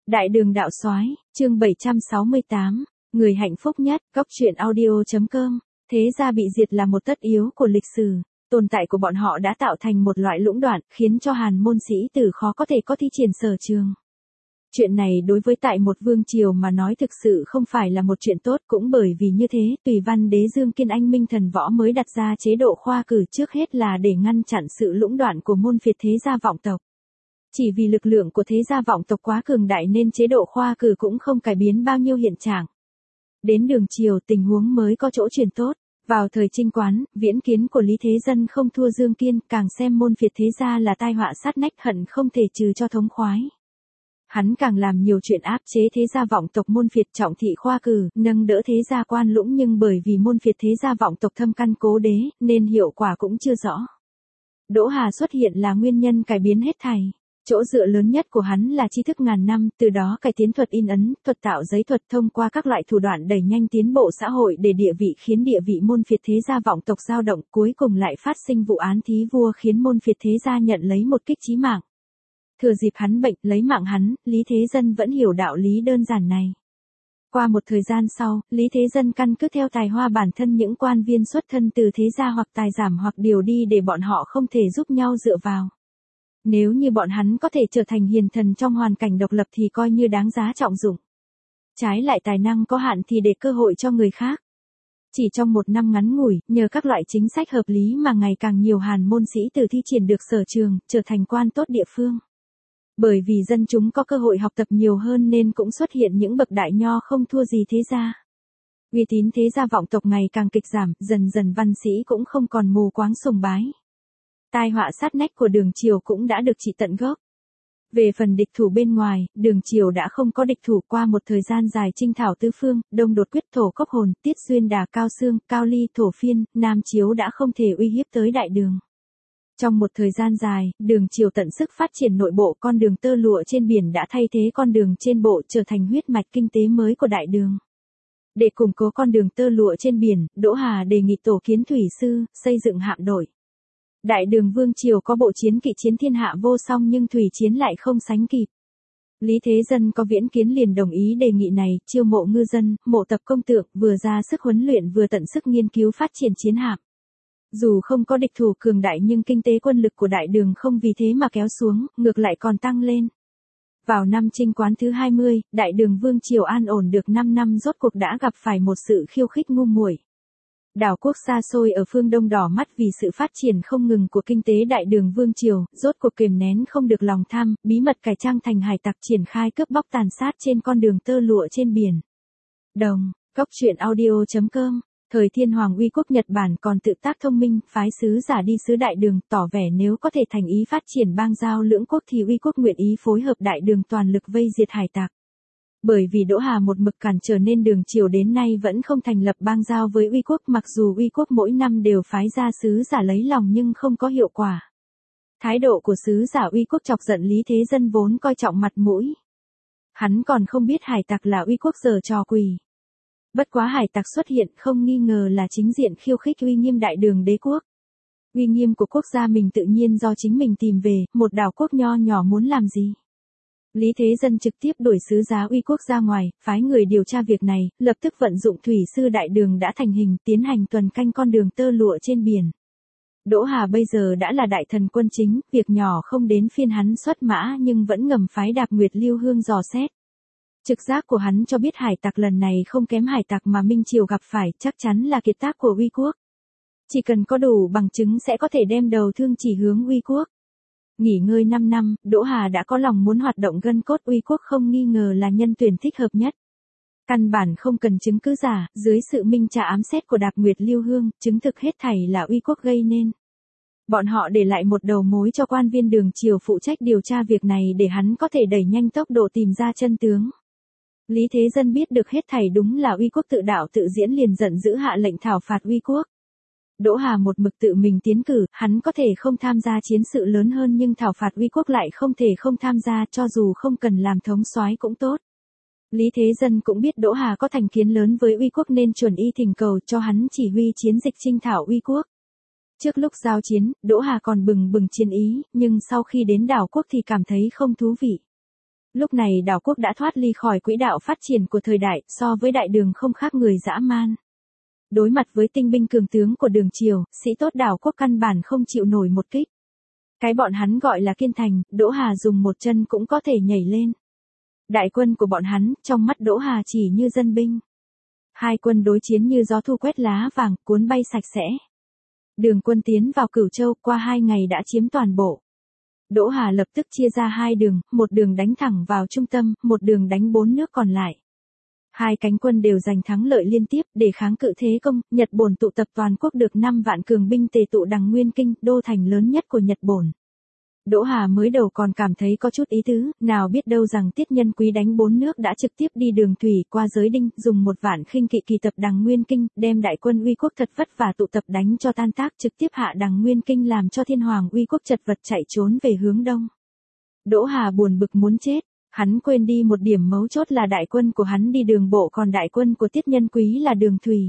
Đại đường đạo soái, chương 768, người hạnh phúc nhất, góc truyện audio.com. Thế gia bị diệt là một tất yếu của lịch sử, tồn tại của bọn họ đã tạo thành một loại lũng đoạn, khiến cho Hàn môn sĩ tử khó có thể có thi triển sở trường. Chuyện này đối với tại một vương triều mà nói thực sự không phải là một chuyện tốt, cũng bởi vì như thế, Tùy Văn Đế Dương Kiên Anh Minh Thần Võ mới đặt ra chế độ khoa cử trước hết là để ngăn chặn sự lũng đoạn của môn phiệt thế gia vọng tộc. Chỉ vì lực lượng của thế gia vọng tộc quá cường đại nên chế độ khoa cử cũng không cải biến bao nhiêu hiện trạng. Đến đường triều tình huống mới có chỗ chuyển tốt. Vào thời Trinh Quán, viễn kiến của Lý Thế Dân không thua Dương Kiên, càng xem môn phiệt thế gia là tai họa sát nách, hận không thể trừ cho thống khoái. Hắn càng làm nhiều chuyện áp chế thế gia vọng tộc môn phiệt, trọng thị khoa cử, nâng đỡ thế gia quan lũng, nhưng bởi vì môn phiệt thế gia vọng tộc thâm căn cố đế, nên hiệu quả cũng chưa rõ. Đỗ Hà xuất hiện là nguyên nhân cải biến hết thảy. Chỗ dựa lớn nhất của hắn là tri thức ngàn năm, từ đó cải tiến thuật in ấn, thuật tạo giấy thuật, thông qua các loại thủ đoạn đẩy nhanh tiến bộ xã hội để địa vị, khiến địa vị môn phiệt thế gia vọng tộc dao động, cuối cùng lại phát sinh vụ án thí vua khiến môn phiệt thế gia nhận lấy một kích chí mạng. Thừa dịp hắn bệnh, lấy mạng hắn, Lý Thế Dân vẫn hiểu đạo lý đơn giản này. Qua một thời gian sau, Lý Thế Dân căn cứ theo tài hoa bản thân những quan viên xuất thân từ thế gia hoặc tài giảm hoặc điều đi để bọn họ không thể giúp nhau dựa vào. Nếu như bọn hắn có thể trở thành hiền thần trong hoàn cảnh độc lập thì coi như đáng giá trọng dụng. Trái lại tài năng có hạn thì để cơ hội cho người khác. Chỉ trong một năm ngắn ngủi, nhờ các loại chính sách hợp lý mà ngày càng nhiều Hàn môn sĩ tử thi triển được sở trường, trở thành quan tốt địa phương. Bởi vì dân chúng có cơ hội học tập nhiều hơn nên cũng xuất hiện những bậc đại nho không thua gì thế gia. Uy tín thế gia vọng tộc ngày càng kịch giảm, dần dần văn sĩ cũng không còn mù quáng sùng bái. Tai họa sát nách của đường triều cũng đã được trị tận gốc. Về phần địch thủ bên ngoài, đường triều đã không có địch thủ. Qua một thời gian dài chinh thảo tứ phương, Đông đột quyết, Thổ cốc hồn, Tiết xuyên đà, Cao xương, Cao ly, Thổ phiên, Nam chiếu đã không thể uy hiếp tới đại đường. Trong một thời gian dài, đường triều tận sức phát triển nội bộ, con đường tơ lụa trên biển đã thay thế con đường trên bộ, trở thành huyết mạch kinh tế mới của đại đường. Để củng cố con đường tơ lụa trên biển, Đỗ Hà đề nghị tổ kiến thủy sư, xây dựng hạm đội. Đại đường vương triều có bộ chiến kỵ chiến thiên hạ vô song nhưng thủy chiến lại không sánh kịp. Lý Thế Dân có viễn kiến liền đồng ý đề nghị này, chiêu mộ ngư dân, mộ tập công tượng, vừa ra sức huấn luyện vừa tận sức nghiên cứu phát triển chiến hạm. Dù không có địch thủ cường đại nhưng kinh tế quân lực của đại đường không vì thế mà kéo xuống, ngược lại còn tăng lên. Vào năm Trinh Quán thứ 20, đại đường vương triều an ổn được 5 năm rốt cuộc đã gặp phải một sự khiêu khích ngu muội. Đảo quốc xa xôi ở phương Đông đỏ mắt vì sự phát triển không ngừng của kinh tế đại đường vương triều, rốt cuộc kiềm nén không được lòng tham, bí mật cải trang thành hải tặc, triển khai cướp bóc tàn sát trên con đường tơ lụa trên biển. Góc truyện audio.com. Thời Thiên Hoàng uy quốc Nhật Bản còn tự tác thông minh, phái sứ giả đi sứ đại đường, tỏ vẻ nếu có thể thành ý phát triển bang giao lưỡng quốc thì uy quốc nguyện ý phối hợp đại đường toàn lực vây diệt hải tặc. Bởi vì Đỗ Hà một mực cản trở nên đường triều đến nay vẫn không thành lập bang giao với uy quốc, mặc dù uy quốc mỗi năm đều phái ra sứ giả lấy lòng nhưng không có hiệu quả. Thái độ của sứ giả uy quốc chọc giận Lý Thế Dân vốn coi trọng mặt mũi. Hắn còn không biết hải tặc là uy quốc giở trò quỷ. Bất quá hải tặc xuất hiện không nghi ngờ là chính diện khiêu khích uy nghiêm đại đường đế quốc. Uy nghiêm của quốc gia mình tự nhiên do chính mình tìm về, một đảo quốc nho nhỏ muốn làm gì? Lý Thế Dân trực tiếp đuổi sứ giá uy quốc ra ngoài, phái người điều tra việc này, lập tức vận dụng thủy sư đại đường đã thành hình, tiến hành tuần canh con đường tơ lụa trên biển. Đỗ Hà bây giờ đã là đại thần quân chính, việc nhỏ không đến phiên hắn xuất mã nhưng vẫn ngầm phái Đạp Nguyệt Lưu Hương dò xét. Trực giác của hắn cho biết hải tặc lần này không kém hải tặc mà Minh Triều gặp phải, chắc chắn là kiệt tác của uy quốc. Chỉ cần có đủ bằng chứng sẽ có thể đem đầu thương chỉ hướng uy quốc. Nghỉ ngơi 5 năm, Đỗ Hà đã có lòng muốn hoạt động gân cốt, uy quốc không nghi ngờ là nhân tuyển thích hợp nhất. Căn bản không cần chứng cứ giả, dưới sự minh tra ám xét của Đạp Nguyệt Lưu Hương, chứng thực hết thảy là uy quốc gây nên. Bọn họ để lại một đầu mối cho quan viên đường triều phụ trách điều tra việc này để hắn có thể đẩy nhanh tốc độ tìm ra chân tướng. Lý Thế Dân biết được hết thảy đúng là uy quốc tự đạo tự diễn liền giận dữ hạ lệnh thảo phạt uy quốc. Đỗ Hà một mực tự mình tiến cử, hắn có thể không tham gia chiến sự lớn hơn nhưng thảo phạt uy quốc lại không thể không tham gia, cho dù không cần làm thống soái cũng tốt. Lý Thế Dân cũng biết Đỗ Hà có thành kiến lớn với uy quốc nên chuẩn y thỉnh cầu cho hắn chỉ huy chiến dịch chinh thảo uy quốc. Trước lúc giao chiến, Đỗ Hà còn bừng bừng chiến ý, nhưng sau khi đến đảo quốc thì cảm thấy không thú vị. Lúc này đảo quốc đã thoát ly khỏi quỹ đạo phát triển của thời đại, so với đại đường không khác người dã man. Đối mặt với tinh binh cường tướng của đường triều, sĩ tốt đảo quốc căn bản không chịu nổi một kích. Cái bọn hắn gọi là kiên thành, Đỗ Hà dùng một chân cũng có thể nhảy lên. Đại quân của bọn hắn, trong mắt Đỗ Hà chỉ như dân binh. Hai quân đối chiến như gió thu quét lá vàng, cuốn bay sạch sẽ. Đường quân tiến vào Cửu Châu, qua 2 ngày đã chiếm toàn bộ. Đỗ Hà lập tức chia ra 2 đường, một đường đánh thẳng vào trung tâm, một đường đánh 4 nước còn lại. Hai cánh quân đều giành thắng lợi liên tiếp để kháng cự thế công, Nhật Bổn tụ tập toàn quốc được 5 vạn cường binh tề tụ Đằng Nguyên Kinh, đô thành lớn nhất của Nhật Bổn. Đỗ Hà mới đầu còn cảm thấy có chút ý tứ, nào biết đâu rằng Tiết Nhân Quý đánh 4 nước đã trực tiếp đi đường thủy qua giới Đinh, dùng 1 vạn khinh kỵ kỳ tập Đằng Nguyên Kinh, đem đại quân Uy Quốc thật vất vả tụ tập đánh cho tan tác, trực tiếp hạ Đằng Nguyên Kinh làm cho Thiên Hoàng Uy Quốc chật vật chạy trốn về hướng đông. Đỗ Hà buồn bực muốn chết, hắn quên đi một điểm mấu chốt là đại quân của hắn đi đường bộ còn đại quân của Tiết Nhân Quý là đường thủy.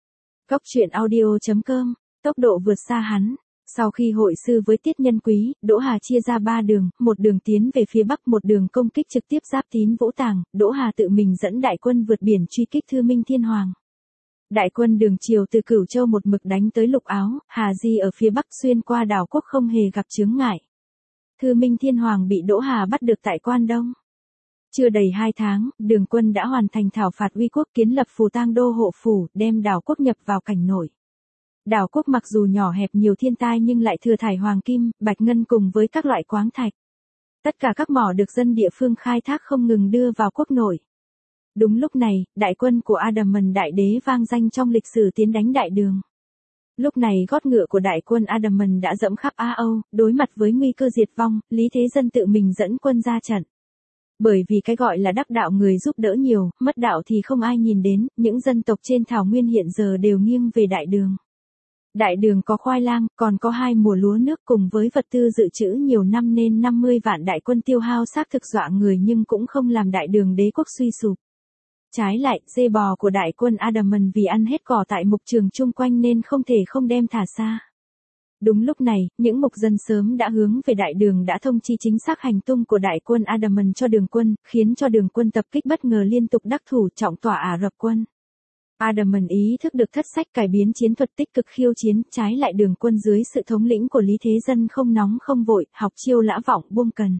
Góc truyện audio.com, tốc độ vượt xa hắn. Sau khi hội sư với Tiết Nhân Quý, Đỗ Hà chia ra 3 đường, một đường tiến về phía bắc, một đường công kích trực tiếp giáp Tín Vũ Tàng, Đỗ Hà tự mình dẫn đại quân vượt biển truy kích Thư Minh Thiên Hoàng. Đại quân đường triều từ Cửu Châu một mực đánh tới Lục Áo, Hà Di ở phía bắc xuyên qua đảo quốc không hề gặp chướng ngại. Thư Minh Thiên Hoàng bị Đỗ Hà bắt được tại Quan Đông. Chưa đầy 2 tháng, đường quân đã hoàn thành thảo phạt Uy Quốc, kiến lập Phù Tang đô hộ phủ, đem đảo quốc nhập vào cảnh nổi. Đảo quốc mặc dù nhỏ hẹp nhiều thiên tai nhưng lại thừa thải hoàng kim, bạch ngân cùng với các loại khoáng thạch. Tất cả các mỏ được dân địa phương khai thác không ngừng đưa vào quốc nội. Đúng lúc này, đại quân của Adaman đại đế vang danh trong lịch sử tiến đánh đại đường. Lúc này gót ngựa của đại quân Adaman đã dẫm khắp Á Âu, đối mặt với nguy cơ diệt vong, Lý Thế Dân tự mình dẫn quân ra trận. Bởi vì cái gọi là đắc đạo người giúp đỡ nhiều, mất đạo thì không ai nhìn đến, những dân tộc trên thảo nguyên hiện giờ đều nghiêng về đại đường. Đại đường có khoai lang, còn có 2 mùa lúa nước cùng với vật tư dự trữ nhiều năm nên 50 vạn đại quân tiêu hao xác thực dọa người nhưng cũng không làm đại đường đế quốc suy sụp. Trái lại, dê bò của đại quân Adaman vì ăn hết cỏ tại mục trường chung quanh nên không thể không đem thả xa. Đúng lúc này, những mục dân sớm đã hướng về đại đường đã thông chi chính xác hành tung của đại quân Adaman cho đường quân, khiến cho đường quân tập kích bất ngờ liên tục đắc thủ trọng tỏa Ả Rập quân. Adaman ý thức được thất sách cải biến chiến thuật tích cực khiêu chiến, trái lại đường quân dưới sự thống lĩnh của Lý Thế Dân không nóng không vội, học chiêu lã vọng buông cần.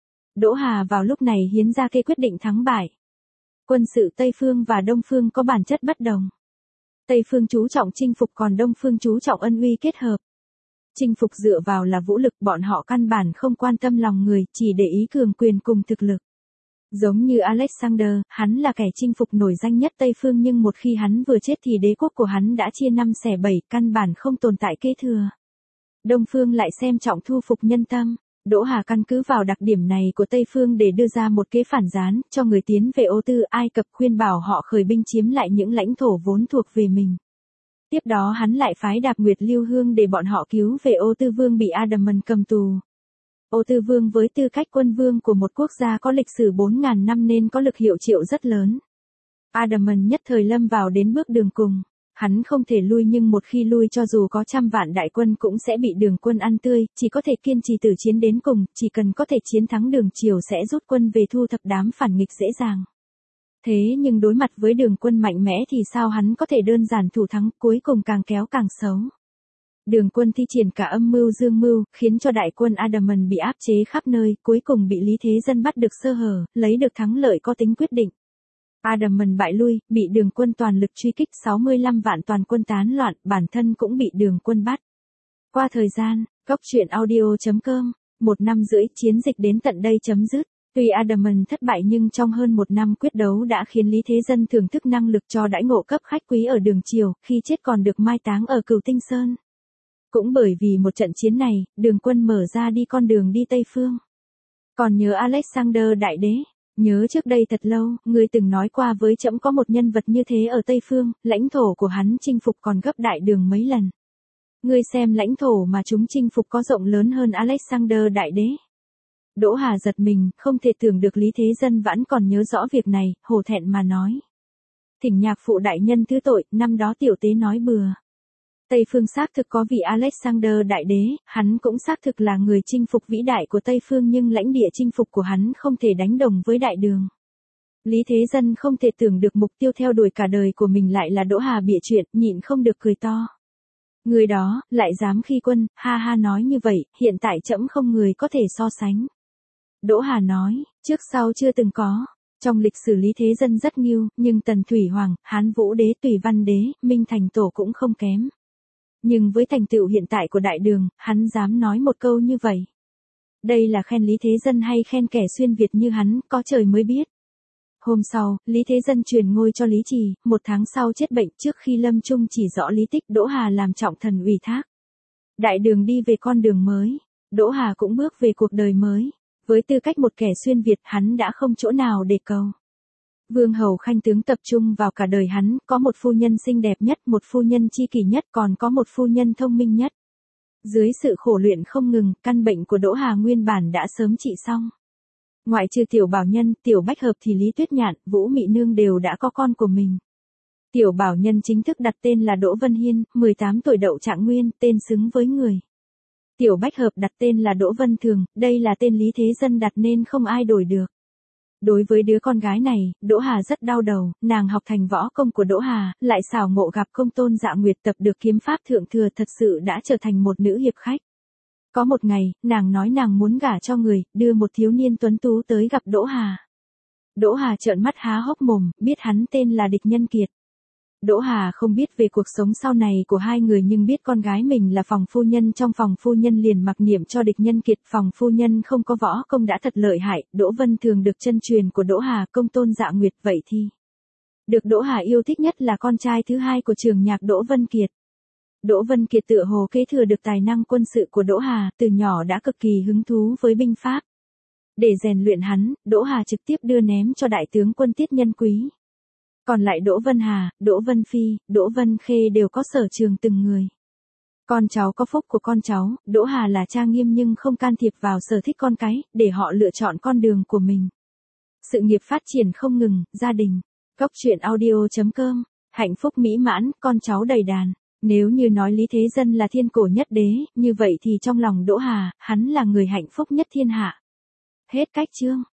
Đỗ Hà vào lúc này hiến ra kê quyết định thắng bại. Quân sự Tây Phương và Đông Phương có bản chất bất đồng. Tây Phương chú trọng chinh phục còn Đông Phương chú trọng ân uy kết hợp. Chinh phục dựa vào là vũ lực, bọn họ căn bản không quan tâm lòng người, chỉ để ý cường quyền cùng thực lực. Giống như Alexander, hắn là kẻ chinh phục nổi danh nhất Tây Phương nhưng một khi hắn vừa chết thì đế quốc của hắn đã chia 5 xẻ 7, căn bản không tồn tại kế thừa. Đông Phương lại xem trọng thu phục nhân tâm. Đỗ Hà căn cứ vào đặc điểm này của Tây Phương để đưa ra một kế phản gián, cho người tiến về Ô Tư Ai Cập khuyên bảo họ khởi binh chiếm lại những lãnh thổ vốn thuộc về mình. Tiếp đó hắn lại phái Đạp Nguyệt Lưu Hương để bọn họ cứu về Ô Tư Vương bị Adaman cầm tù. Ô Tư Vương với tư cách quân vương của một quốc gia có lịch sử 4.000 năm nên có lực hiệu triệu rất lớn. Adaman nhất thời lâm vào đến bước đường cùng. Hắn không thể lui nhưng một khi lui cho dù có 100 vạn đại quân cũng sẽ bị đường quân ăn tươi, chỉ có thể kiên trì tử chiến đến cùng, chỉ cần có thể chiến thắng đường triều sẽ rút quân về thu thập đám phản nghịch dễ dàng. Thế nhưng đối mặt với đường quân mạnh mẽ thì sao hắn có thể đơn giản thủ thắng, cuối cùng càng kéo càng xấu. Đường quân thi triển cả âm mưu dương mưu, khiến cho đại quân Adaman bị áp chế khắp nơi, cuối cùng bị Lý Thế Dân bắt được sơ hở, lấy được thắng lợi có tính quyết định. Adaman bại lui, bị đường quân toàn lực truy kích 65 vạn toàn quân tán loạn, bản thân cũng bị đường quân bắt. Qua thời gian, góc truyện audio.com, 1 năm rưỡi chiến dịch đến tận đây chấm dứt. Tuy Adaman thất bại nhưng trong hơn 1 năm quyết đấu đã khiến Lý Thế Dân thưởng thức năng lực cho đãi ngộ cấp khách quý ở đường triều, khi chết còn được mai táng ở Cửu Tinh Sơn. Cũng bởi vì một trận chiến này, đường quân mở ra đi con đường đi Tây Phương. Còn nhớ Alexander Đại Đế? Nhớ trước đây thật lâu, ngươi từng nói qua với trẫm có một nhân vật như thế ở Tây Phương, lãnh thổ của hắn chinh phục còn gấp đại đường mấy lần. Ngươi xem lãnh thổ mà chúng chinh phục có rộng lớn hơn Alexander Đại Đế. Đỗ Hà giật mình, không thể tưởng được Lý Thế Dân vẫn còn nhớ rõ việc này, hổ thẹn mà nói. Thỉnh nhạc phụ đại nhân thứ tội, năm đó tiểu tế nói bừa. Tây Phương xác thực có vị Alexander Đại Đế, hắn cũng xác thực là người chinh phục vĩ đại của Tây Phương nhưng lãnh địa chinh phục của hắn không thể đánh đồng với Đại Đường. Lý Thế Dân không thể tưởng được mục tiêu theo đuổi cả đời của mình lại là Đỗ Hà bịa chuyện, nhịn không được cười to. Người đó, lại dám khi quân, ha ha nói như vậy, hiện tại trẫm không người có thể so sánh. Đỗ Hà nói, trước sau chưa từng có. Trong lịch sử Lý Thế Dân rất nghiêu, nhưng Tần Thủy Hoàng, Hán Vũ Đế, Tùy Văn Đế, Minh Thành Tổ cũng không kém. Nhưng với thành tựu hiện tại của Đại Đường, hắn dám nói một câu như vậy. Đây là khen Lý Thế Dân hay khen kẻ xuyên Việt như hắn, có trời mới biết. Hôm sau, Lý Thế Dân truyền ngôi cho Lý Trì, 1 tháng sau chết bệnh trước khi lâm chung chỉ rõ lý tích Đỗ Hà làm trọng thần ủy thác. Đại Đường đi về con đường mới, Đỗ Hà cũng bước về cuộc đời mới. Với tư cách một kẻ xuyên Việt hắn đã không chỗ nào để cầu. Vương hầu khanh tướng tập trung vào cả đời hắn, có một phu nhân xinh đẹp nhất, một phu nhân tri kỷ nhất, còn có một phu nhân thông minh nhất. Dưới sự khổ luyện không ngừng, căn bệnh của Đỗ Hà nguyên bản đã sớm trị xong. Ngoại trừ Tiểu Bảo Nhân, Tiểu Bách Hợp thì Lý Tuyết Nhạn, Vũ Mị Nương đều đã có con của mình. Tiểu Bảo Nhân chính thức đặt tên là Đỗ Vân Hiên, 18 tuổi đậu trạng nguyên, tên xứng với người. Tiểu Bách Hợp đặt tên là Đỗ Vân Thường, đây là tên Lý Thế Dân đặt nên không ai đổi được. Đối với đứa con gái này, Đỗ Hà rất đau đầu, nàng học thành võ công của Đỗ Hà, lại xảo ngộ gặp công tôn Dạ Nguyệt tập được kiếm pháp thượng thừa thật sự đã trở thành một nữ hiệp khách. Có một ngày, nàng nói nàng muốn gả cho người, đưa một thiếu niên tuấn tú tới gặp Đỗ Hà. Đỗ Hà trợn mắt há hốc mồm, biết hắn tên là Địch Nhân Kiệt. Đỗ Hà không biết về cuộc sống sau này của hai người nhưng biết con gái mình là phòng phu nhân, trong phòng phu nhân liền mặc niệm cho Địch Nhân Kiệt. Phòng phu nhân không có võ công đã thật lợi hại, Đỗ Vân Thường được chân truyền của Đỗ Hà, công tôn Dạ Nguyệt, vậy thì được Đỗ Hà yêu thích nhất là con trai thứ hai của trường nhạc Đỗ Vân Kiệt. Đỗ Vân Kiệt tựa hồ kế thừa được tài năng quân sự của Đỗ Hà, từ nhỏ đã cực kỳ hứng thú với binh pháp. Để rèn luyện hắn, Đỗ Hà trực tiếp đưa ném cho đại tướng quân Tiết Nhân Quý. Còn lại Đỗ Vân Hà, Đỗ Vân Phi, Đỗ Vân Khê đều có sở trường từng người. Con cháu có phúc của con cháu, Đỗ Hà là cha nghiêm nhưng không can thiệp vào sở thích con cái, để họ lựa chọn con đường của mình. Sự nghiệp phát triển không ngừng, gia đình. Cốc truyện audio.com, hạnh phúc mỹ mãn, con cháu đầy đàn. Nếu như nói Lý Thế Dân là thiên cổ nhất đế, như vậy thì trong lòng Đỗ Hà, hắn là người hạnh phúc nhất thiên hạ. Hết cách chương.